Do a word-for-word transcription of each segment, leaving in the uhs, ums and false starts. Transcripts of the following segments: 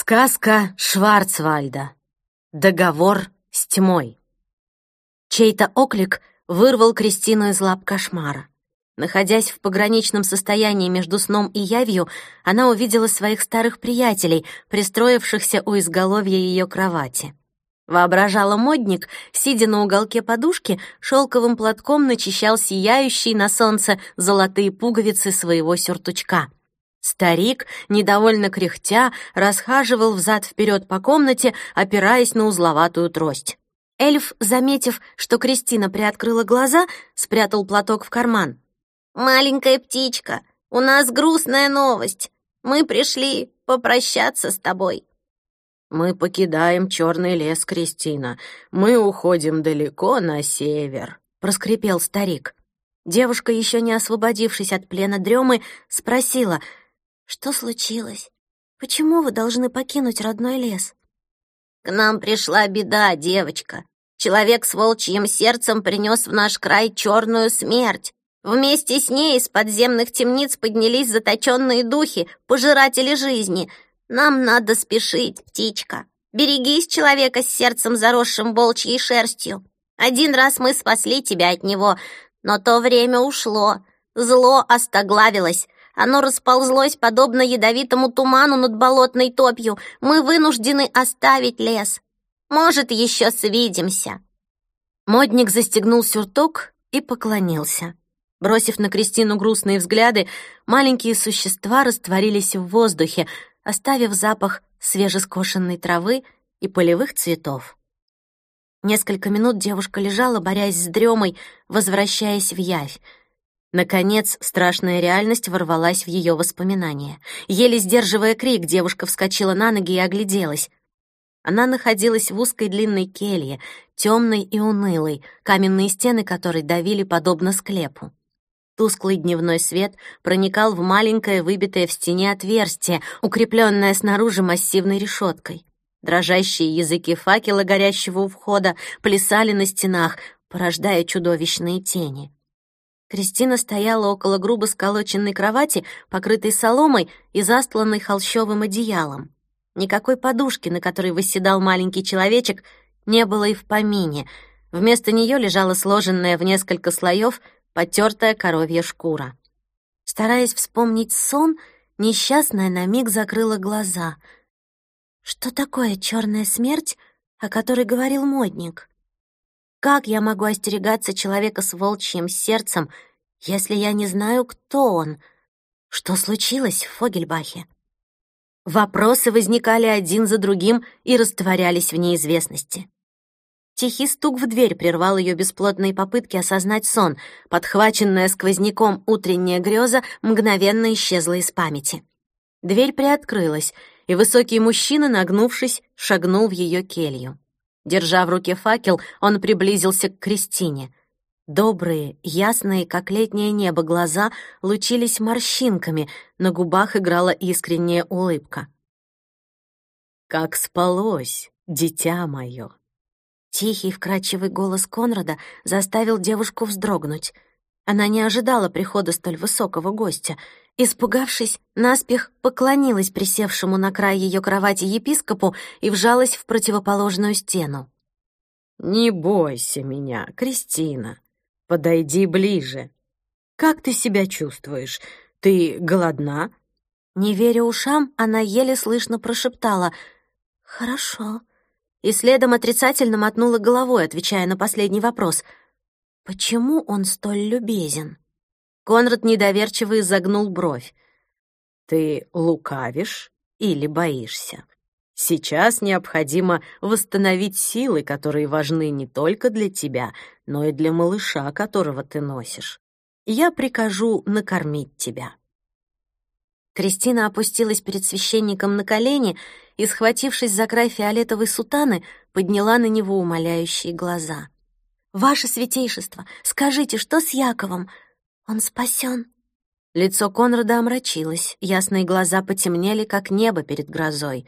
Сказка Шварцвальда. Договор с тьмой. Чей-то оклик вырвал Кристину из лап кошмара. Находясь в пограничном состоянии между сном и явью, она увидела своих старых приятелей, пристроившихся у изголовья ее кровати. Воображала модник, сидя на уголке подушки, шелковым платком начищал сияющие на солнце золотые пуговицы своего сюртучка. Старик, недовольно кряхтя, расхаживал взад-вперед по комнате, опираясь на узловатую трость. Эльф, заметив, что Кристина приоткрыла глаза, спрятал платок в карман. «Маленькая птичка, у нас грустная новость. Мы пришли попрощаться с тобой». «Мы покидаем черный лес, Кристина. Мы уходим далеко на север», — проскрипел старик. Девушка, еще не освободившись от плена дремы, спросила: «Что случилось? Почему вы должны покинуть родной лес?» «К нам пришла беда, девочка. Человек с волчьим сердцем принес в наш край черную смерть. Вместе с ней из подземных темниц поднялись заточенные духи, пожиратели жизни. Нам надо спешить, птичка. Берегись человека с сердцем, заросшим волчьей шерстью. Один раз мы спасли тебя от него, но то время ушло. Зло остоглавилось. Оно расползлось, подобно ядовитому туману над болотной топью. Мы вынуждены оставить лес. Может, еще свидимся». Модник застегнул сюртук и поклонился. Бросив на Кристину грустные взгляды, маленькие существа растворились в воздухе, оставив запах свежескошенной травы и полевых цветов. Несколько минут девушка лежала, борясь с дремой, возвращаясь в явь. Наконец, страшная реальность ворвалась в ее воспоминания. Еле сдерживая крик, девушка вскочила на ноги и огляделась. Она находилась в узкой длинной келье, темной и унылой, каменные стены которой давили подобно склепу. Тусклый дневной свет проникал в маленькое выбитое в стене отверстие, укрепленное снаружи массивной решеткой. Дрожащие языки факела, горящего у входа, плясали на стенах, порождая чудовищные тени. Кристина стояла около грубо сколоченной кровати, покрытой соломой и застланной холщовым одеялом. Никакой подушки, на которой восседал маленький человечек, не было и в помине. Вместо нее лежала сложенная в несколько слоев потертая коровья шкура. Стараясь вспомнить сон, несчастная на миг закрыла глаза. Что такое черная смерть, о которой говорил модник? Как я могу остерегаться человека с волчьим сердцем, если я не знаю, кто он? Что случилось в Фогельбахе? Вопросы возникали один за другим и растворялись в неизвестности. Тихий стук в дверь прервал ее бесплотные попытки осознать сон. Подхваченная сквозняком утренняя греза мгновенно исчезла из памяти. Дверь приоткрылась, и высокий мужчина, нагнувшись, шагнул в ее келью. Держа в руке факел, он приблизился к Кристине. Добрые, ясные, как летнее небо, глаза лучились морщинками, на губах играла искренняя улыбка. «Как спалось, дитя мое!» Тихий, вкрадчивый голос Конрада заставил девушку вздрогнуть. Она не ожидала прихода столь высокого гостя. Испугавшись, наспех поклонилась присевшему на край ее кровати епископу и вжалась в противоположную стену. «Не бойся меня, Кристина. Подойди ближе. Как ты себя чувствуешь? Ты голодна?» Не веря ушам, она еле слышно прошептала: «Хорошо». И следом отрицательно мотнула головой, отвечая на последний вопрос. «Почему он столь любезен?» Конрад недоверчиво изогнул бровь. «Ты лукавишь или боишься? Сейчас необходимо восстановить силы, которые важны не только для тебя, но и для малыша, которого ты носишь. Я прикажу накормить тебя». Кристина опустилась перед священником на колени и, схватившись за край фиолетовой сутаны, подняла на него умоляющие глаза. «Ваше святейшество, скажите, что с Яковом? Он спасен?» Лицо Конрада омрачилось, ясные глаза потемнели, как небо перед грозой.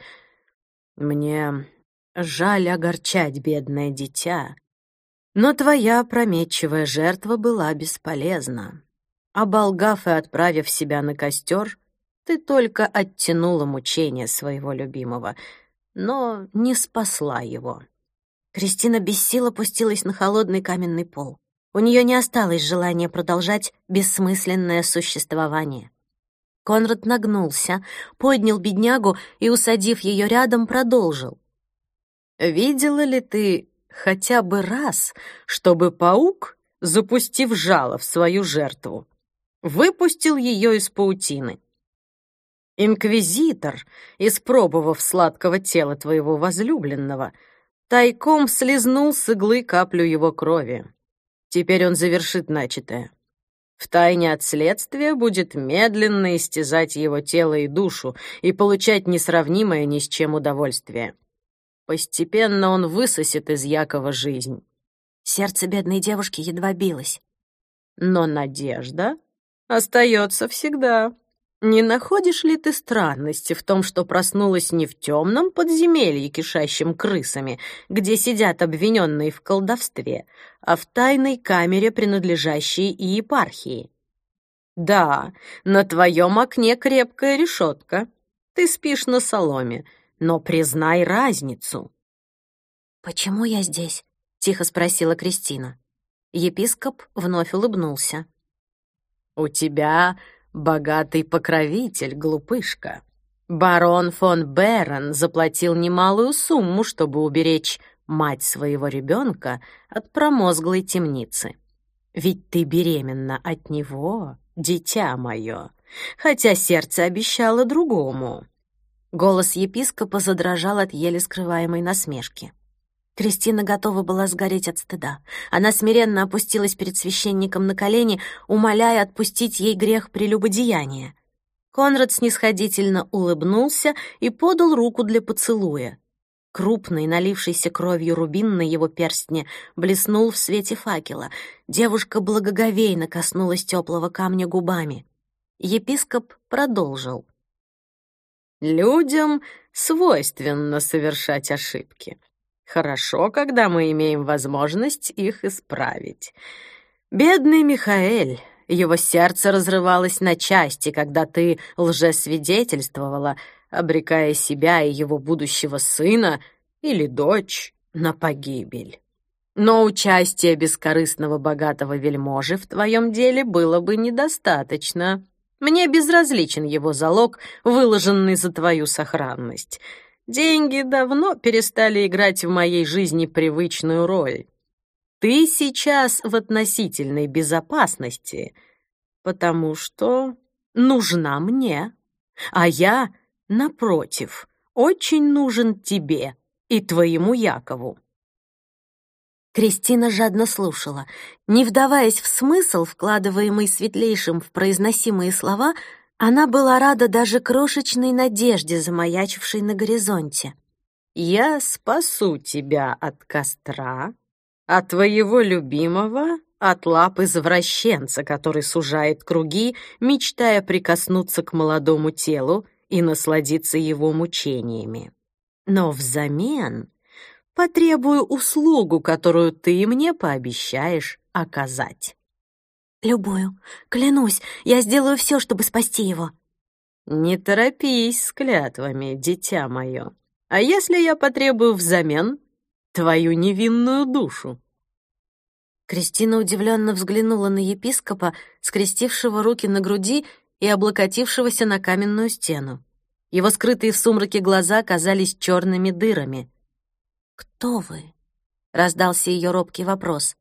«Мне жаль огорчать бедное дитя, но твоя опрометчивая жертва была бесполезна. Оболгав и отправив себя на костер, Ты только оттянула мучения своего любимого, но не спасла его». Кристина без сил опустилась на холодный каменный пол. У нее не осталось желания продолжать бессмысленное существование. Конрад нагнулся, поднял беднягу и, усадив ее рядом, продолжил. «Видела ли ты хотя бы раз, чтобы паук, запустив жало в свою жертву, выпустил ее из паутины? Инквизитор, испробовав сладкого тела твоего возлюбленного, тайком слезнул с иглы каплю его крови. Теперь он завершит начатое. Втайне от следствия будет медленно истязать его тело и душу и получать несравнимое ни с чем удовольствие. Постепенно он высосет из Якова жизнь». Сердце бедной девушки едва билось. «Но надежда остается всегда. Не находишь ли ты странности в том, что проснулась не в темном подземелье, кишащем крысами, где сидят обвиненные в колдовстве, а в тайной камере, принадлежащей и епархии? Да, на твоем окне крепкая решетка. Ты спишь на соломе, но признай разницу». «Почему я здесь?» — тихо спросила Кристина. Епископ вновь улыбнулся. «У тебя богатый покровитель, глупышка. Барон фон Берен заплатил немалую сумму, чтобы уберечь мать своего ребенка от промозглой темницы. Ведь ты беременна от него, дитя мое, хотя сердце обещало другому». Голос епископа задрожал от еле скрываемой насмешки. Кристина готова была сгореть от стыда. Она смиренно опустилась перед священником на колени, умоляя отпустить ей грех прелюбодеяния. Конрад снисходительно улыбнулся и подал руку для поцелуя. Крупный, налившийся кровью рубин на его перстне блеснул в свете факела. Девушка благоговейно коснулась теплого камня губами. Епископ продолжил. «Людям свойственно совершать ошибки. Хорошо, когда мы имеем возможность их исправить. Бедный Михаэль, его сердце разрывалось на части, когда ты лжесвидетельствовала, обрекая себя и его будущего сына или дочь на погибель. Но участие бескорыстного богатого вельможи в твоем деле было бы недостаточно. Мне безразличен его залог, выложенный за твою сохранность. Деньги давно перестали играть в моей жизни привычную роль. Ты сейчас в относительной безопасности, потому что нужна мне, а я, напротив, очень нужен тебе и твоему Якову». Кристина жадно слушала. Не вдаваясь в смысл, вкладываемый светлейшим в произносимые слова, она была рада даже крошечной надежде, замаячившей на горизонте. «Я спасу тебя от костра, а твоего любимого — от лап извращенца, который сужает круги, мечтая прикоснуться к молодому телу и насладиться его мучениями. Но взамен потребую услугу, которую ты мне пообещаешь оказать». «Любую. Клянусь, я сделаю все, чтобы спасти его». «Не торопись с клятвами, дитя мое. А если я потребую взамен твою невинную душу?» Кристина удивленно взглянула на епископа, скрестившего руки на груди и облокотившегося на каменную стену. Его скрытые в сумраке глаза казались черными дырами. «Кто вы?» — раздался ее робкий вопрос.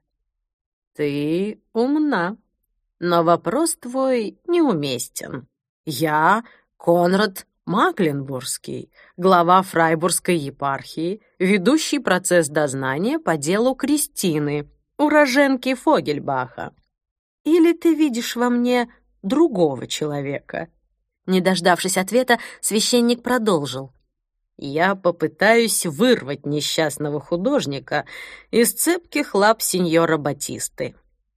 «Ты умна, но вопрос твой неуместен. Я Конрад Макленбургский, глава Фрайбургской епархии, ведущий процесс дознания по делу Кристины, уроженки Фогельбаха. Или ты видишь во мне другого человека?» Не дождавшись ответа, священник продолжил. «Я попытаюсь вырвать несчастного художника из цепких лап сеньора Батисты.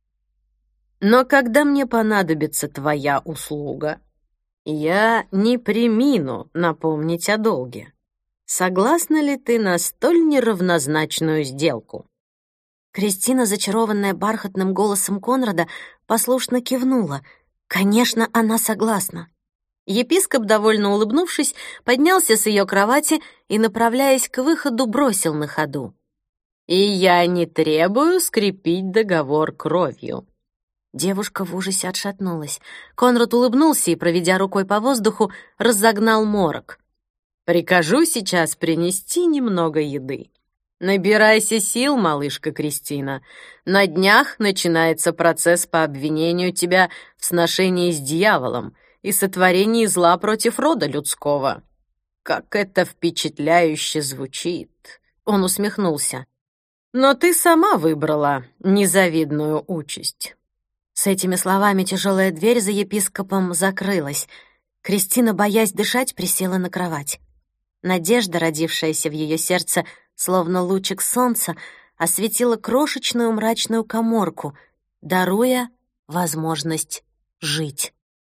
Но когда мне понадобится твоя услуга, я не премину напомнить о долге. Согласна ли ты на столь неравнозначную сделку?» Кристина, зачарованная бархатным голосом Конрада, послушно кивнула. Конечно, она согласна. Епископ, довольно улыбнувшись, поднялся с ее кровати и, направляясь к выходу, бросил на ходу: «И я не требую скрепить договор кровью». Девушка в ужасе отшатнулась. Конрад улыбнулся и, проведя рукой по воздуху, разогнал морок. «Прикажу сейчас принести немного еды. Набирайся сил, малышка Кристина. На днях начинается процесс по обвинению тебя в сношении с дьяволом и сотворении зла против рода людского. Как это впечатляюще звучит!» Он усмехнулся. «Но ты сама выбрала незавидную участь». С этими словами тяжелая дверь за епископом закрылась. Кристина, боясь дышать, присела на кровать. Надежда, родившаяся в ее сердце, словно лучик солнца, осветила крошечную мрачную каморку, даруя возможность жить.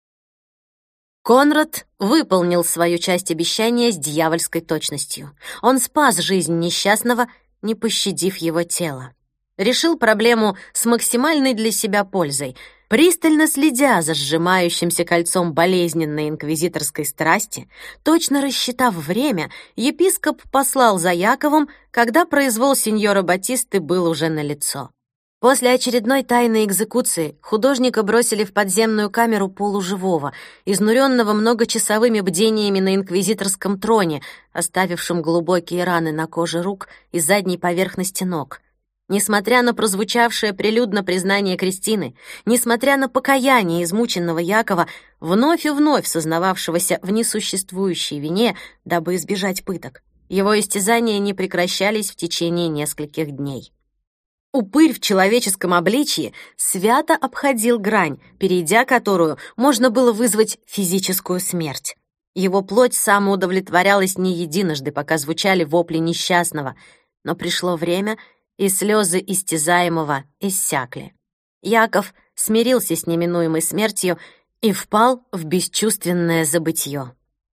Конрад выполнил свою часть обещания с дьявольской точностью. Он спас жизнь несчастного, не пощадив его тело. Решил проблему с максимальной для себя пользой. Пристально следя за сжимающимся кольцом болезненной инквизиторской страсти, точно рассчитав время, епископ послал за Яковом, когда произвол сеньора Батисты был уже налицо. После очередной тайной экзекуции художника бросили в подземную камеру полуживого, изнуренного многочасовыми бдениями на инквизиторском троне, оставившим глубокие раны на коже рук и задней поверхности ног. Несмотря на прозвучавшее прилюдно признание Кристины, несмотря на покаяние измученного Якова, вновь и вновь сознававшегося в несуществующей вине, дабы избежать пыток, его истязания не прекращались в течение нескольких дней. Упырь в человеческом обличье свято обходил грань, перейдя которую можно было вызвать физическую смерть. Его плоть самоудовлетворялась не единожды, пока звучали вопли несчастного, но пришло время, и слезы истязаемого иссякли. Яков смирился с неминуемой смертью и впал в бесчувственное забытье.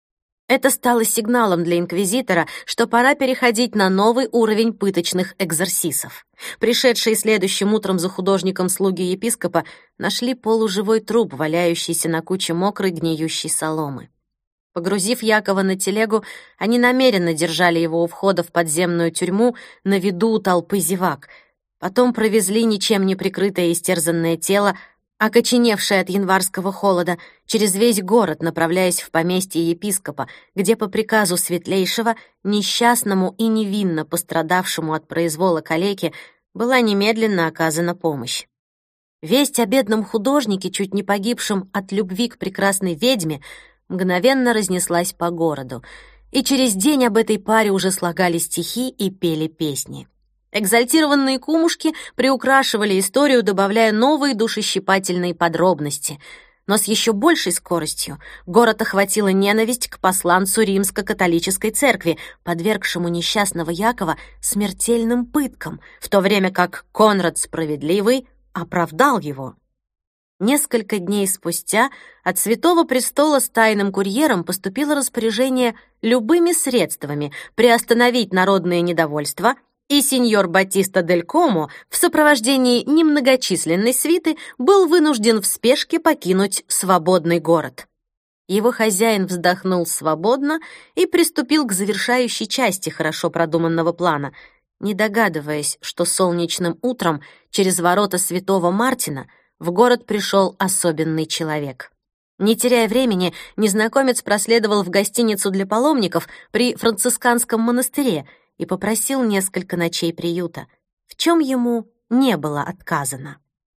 Это стало сигналом для инквизитора, что пора переходить на новый уровень пыточных экзорсисов. Пришедшие следующим утром за художником слуги епископа нашли полуживой труп, валяющийся на куче мокрой гниющей соломы. Погрузив Якова на телегу, они намеренно держали его у входа в подземную тюрьму на виду у толпы зевак. Потом провезли ничем не прикрытое истерзанное тело, окоченевшее от январского холода, через весь город, направляясь в поместье епископа, где по приказу Светлейшего несчастному и невинно пострадавшему от произвола калеки была немедленно оказана помощь. Весть о бедном художнике, чуть не погибшем от любви к прекрасной ведьме, мгновенно разнеслась по городу, и через день об этой паре уже слагали стихи и пели песни. Экзальтированные кумушки приукрашивали историю, добавляя новые душещипательные подробности. Но с еще большей скоростью город охватила ненависть к посланцу римско-католической церкви, подвергшему несчастного Якова смертельным пыткам, в то время как Конрад Справедливый оправдал его. Несколько дней спустя от Святого Престола с тайным курьером поступило распоряжение любыми средствами приостановить народное недовольство, и сеньор Батиста дель Комо в сопровождении немногочисленной свиты был вынужден в спешке покинуть свободный город. Его хозяин вздохнул свободно и приступил к завершающей части хорошо продуманного плана, не догадываясь, что солнечным утром через ворота Святого Мартина в город пришел особенный человек. Не теряя времени, незнакомец проследовал в гостиницу для паломников при францисканском монастыре и попросил несколько ночей приюта, в чем ему не было отказано.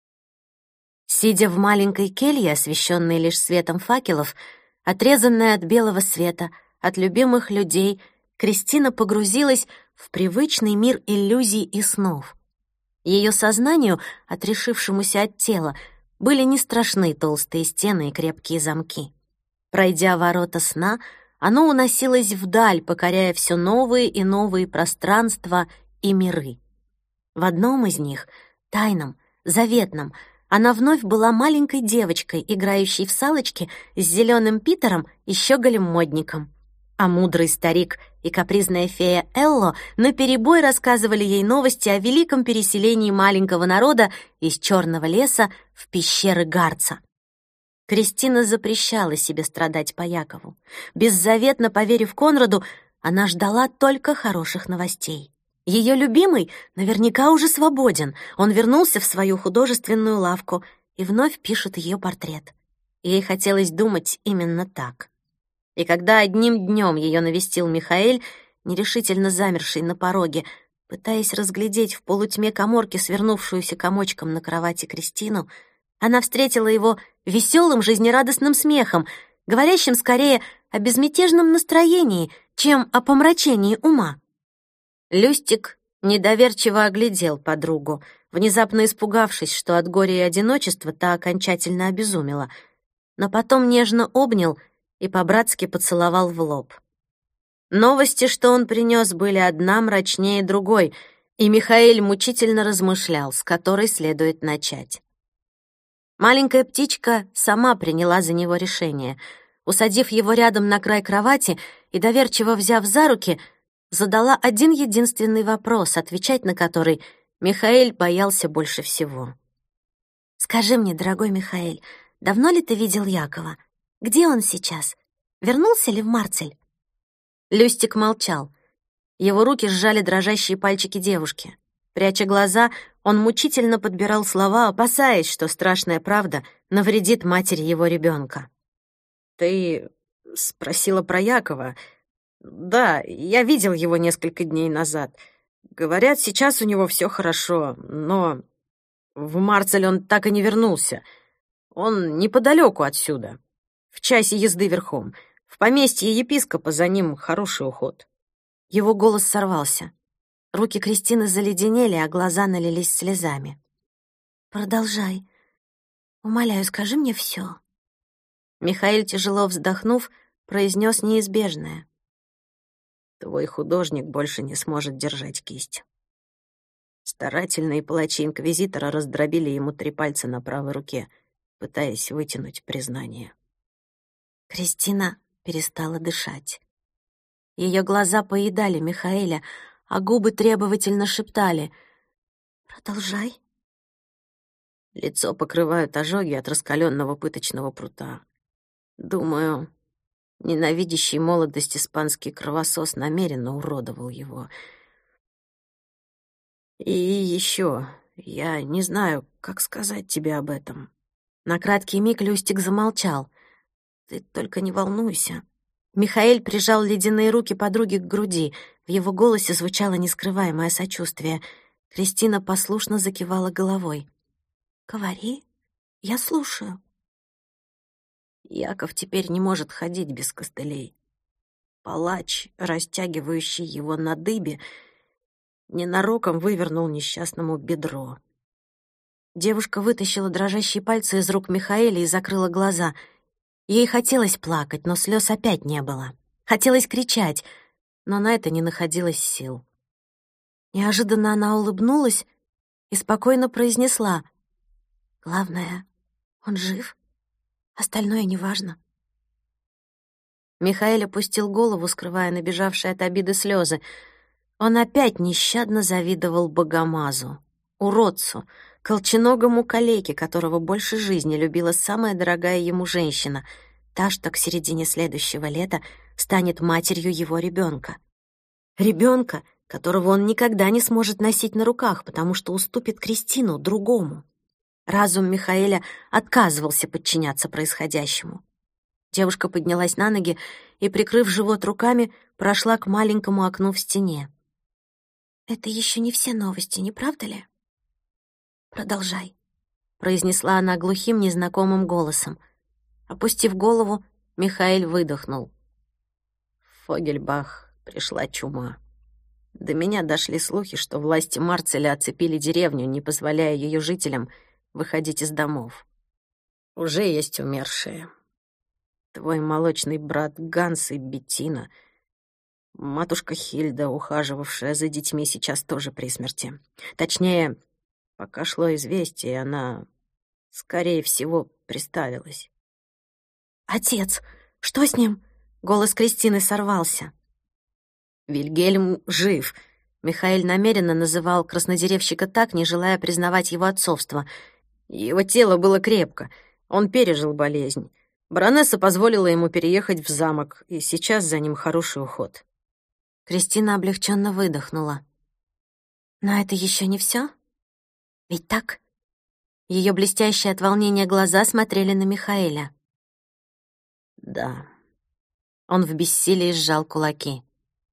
Сидя в маленькой келье, освещенной лишь светом факелов, отрезанная от белого света, от любимых людей, Кристина погрузилась в привычный мир иллюзий и снов. Ее сознанию, отрешившемуся от тела, были не страшны толстые стены и крепкие замки. Пройдя ворота сна, оно уносилось вдаль, покоряя все новые и новые пространства и миры. В одном из них, тайном, заветном, она вновь была маленькой девочкой, играющей в салочки с зеленым Питером и щеголем-модником. А мудрый старик и капризная фея Элло наперебой рассказывали ей новости о великом переселении маленького народа из черного леса в пещеры Гарца. Кристина запрещала себе страдать по Якову. Беззаветно поверив Конраду, она ждала только хороших новостей. Ее любимый наверняка уже свободен. Он вернулся в свою художественную лавку и вновь пишет ее портрет. Ей хотелось думать именно так. И когда одним днем ее навестил Михаэль, нерешительно замерший на пороге, пытаясь разглядеть в полутьме каморки свернувшуюся комочком на кровати Кристину, она встретила его веселым, жизнерадостным смехом, говорящим скорее о безмятежном настроении, чем о помрачении ума. Люстик недоверчиво оглядел подругу, внезапно испугавшись, что от горя и одиночества та окончательно обезумела, но потом нежно обнял и по-братски поцеловал в лоб. Новости, что он принес, были одна мрачнее другой, и Михаэль мучительно размышлял, с которой следует начать. Маленькая птичка сама приняла за него решение. Усадив его рядом на край кровати и доверчиво взяв за руки, задала один единственный вопрос, отвечать на который Михаэль боялся больше всего. «Скажи мне, дорогой Михаэль, давно ли ты видел Якова? Где он сейчас? Вернулся ли в Марцель?» Люстик молчал. Его руки сжали дрожащие пальчики девушки. Пряча глаза, он мучительно подбирал слова, опасаясь, что страшная правда навредит матери его ребенка. «Ты спросила про Якова? Да, я видел его несколько дней назад. Говорят, сейчас у него все хорошо, но в Марцель он так и не вернулся. Он неподалеку отсюда, в часе езды верхом. В поместье епископа за ним хороший уход». Его голос сорвался. Руки Кристины заледенели, а глаза налились слезами. «Продолжай. Умоляю, скажи мне все». Михаэль, тяжело вздохнув, произнес неизбежное. «Твой художник больше не сможет держать кисть». Старательные палачи инквизитора раздробили ему три пальца на правой руке, пытаясь вытянуть признание. Кристина перестала дышать. Ее глаза поедали Михаэля, а губы требовательно шептали: «Продолжай». Лицо покрывают ожоги от раскаленного пыточного прута. Думаю, ненавидящий молодость испанский кровосос намеренно уродовал его. И еще, я не знаю, как сказать тебе об этом. На краткий миг Люстик замолчал. Ты только не волнуйся. Михаэль прижал ледяные руки подруги к груди. В его голосе звучало нескрываемое сочувствие. Кристина послушно закивала головой. «Говори, я слушаю». Яков теперь не может ходить без костылей. Палач, растягивающий его на дыбе, ненароком вывернул несчастному бедро. Девушка вытащила дрожащие пальцы из рук Михаэля и закрыла глаза. Ей хотелось плакать, но слез опять не было. Хотелось кричать, но на это не находилось сил. Неожиданно она улыбнулась и спокойно произнесла: «Главное, он жив. Остальное неважно». Михаэль опустил голову, скрывая набежавшие от обиды слезы. Он опять нещадно завидовал богомазу, уродцу, колченогому калеке, которого больше жизни любила самая дорогая ему женщина, та, что к середине следующего лета станет матерью его ребенка. Ребенка, которого он никогда не сможет носить на руках, потому что уступит Кристину другому. Разум Михаэля отказывался подчиняться происходящему. Девушка поднялась на ноги и, прикрыв живот руками, прошла к маленькому окну в стене. «Это еще не все новости, не правда ли?» «Продолжай», — произнесла она глухим, незнакомым голосом. Опустив голову, Михаэль выдохнул. В Фогельбах пришла чума. До меня дошли слухи, что власти Марцеля оцепили деревню, не позволяя ее жителям выходить из домов. Уже есть умершие. Твой молочный брат Ганс и Беттина. Матушка Хильда, ухаживавшая за детьми, сейчас тоже при смерти. Точнее, пока шло известие, она, скорее всего, приставилась. «Отец, что с ним?» Голос Кристины сорвался. «Вильгельм жив». Михаэль намеренно называл краснодеревщика так, не желая признавать его отцовство. Его тело было крепко. Он пережил болезнь. Баронесса позволила ему переехать в замок, и сейчас за ним хороший уход. Кристина облегченно выдохнула. Но это еще не все? Ведь так? Ее блестящие от волнения глаза смотрели на Михаэля. Да. Он в бессилии сжал кулаки.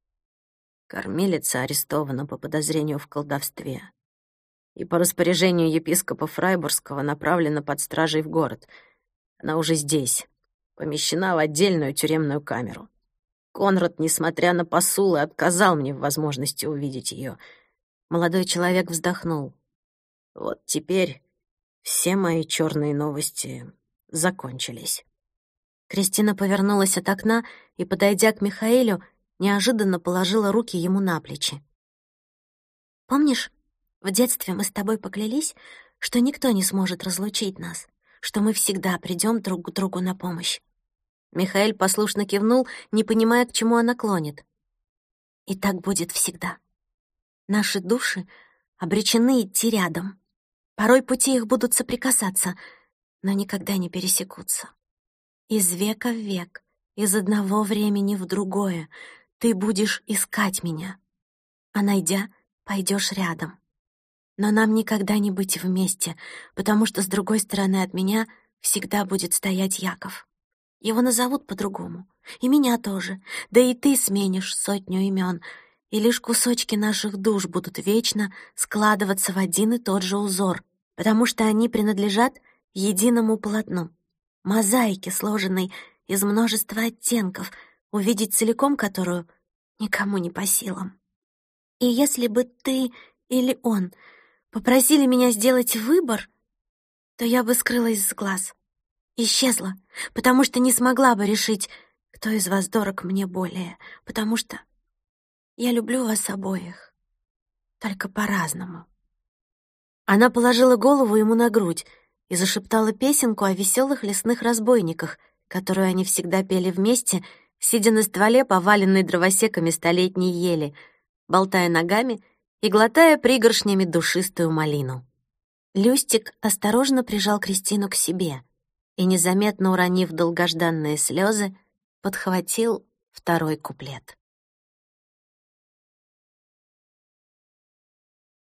Кормилица арестована по подозрению в колдовстве. И по распоряжению епископа Фрайбургского направлена под стражей в город. Она уже здесь, помещена в отдельную тюремную камеру. Конрад, несмотря на посулы, отказал мне в возможности увидеть ее. Молодой человек вздохнул. Вот теперь все мои черные новости закончились. Кристина повернулась от окна и, подойдя к Михаэлю, неожиданно положила руки ему на плечи. «Помнишь, в детстве мы с тобой поклялись, что никто не сможет разлучить нас, что мы всегда придем друг к другу на помощь?» Михаэль послушно кивнул, не понимая, к чему она клонит. «И так будет всегда. Наши души обречены идти рядом. Порой пути их будут соприкасаться, но никогда не пересекутся. Из века в век, из одного времени в другое ты будешь искать меня, а найдя, пойдешь рядом. Но нам никогда не быть вместе, потому что с другой стороны от меня всегда будет стоять Яков. Его назовут по-другому, и меня тоже, да и ты сменишь сотню имен, и лишь кусочки наших душ будут вечно складываться в один и тот же узор, потому что они принадлежат единому полотну, мозаике, сложенной из множества оттенков, увидеть целиком которую никому не по силам. И если бы ты или он попросили меня сделать выбор, то я бы скрылась с глаз, исчезла, потому что не смогла бы решить, кто из вас дорог мне более, потому что я люблю вас обоих, только по-разному. Она положила голову ему на грудь и зашептала песенку о веселых лесных разбойниках, которую они всегда пели вместе, сидя на стволе, поваленной дровосеками столетней ели, болтая ногами и глотая пригоршнями душистую малину. Люстик осторожно прижал Кристину к себе и, незаметно уронив долгожданные слезы, подхватил второй куплет.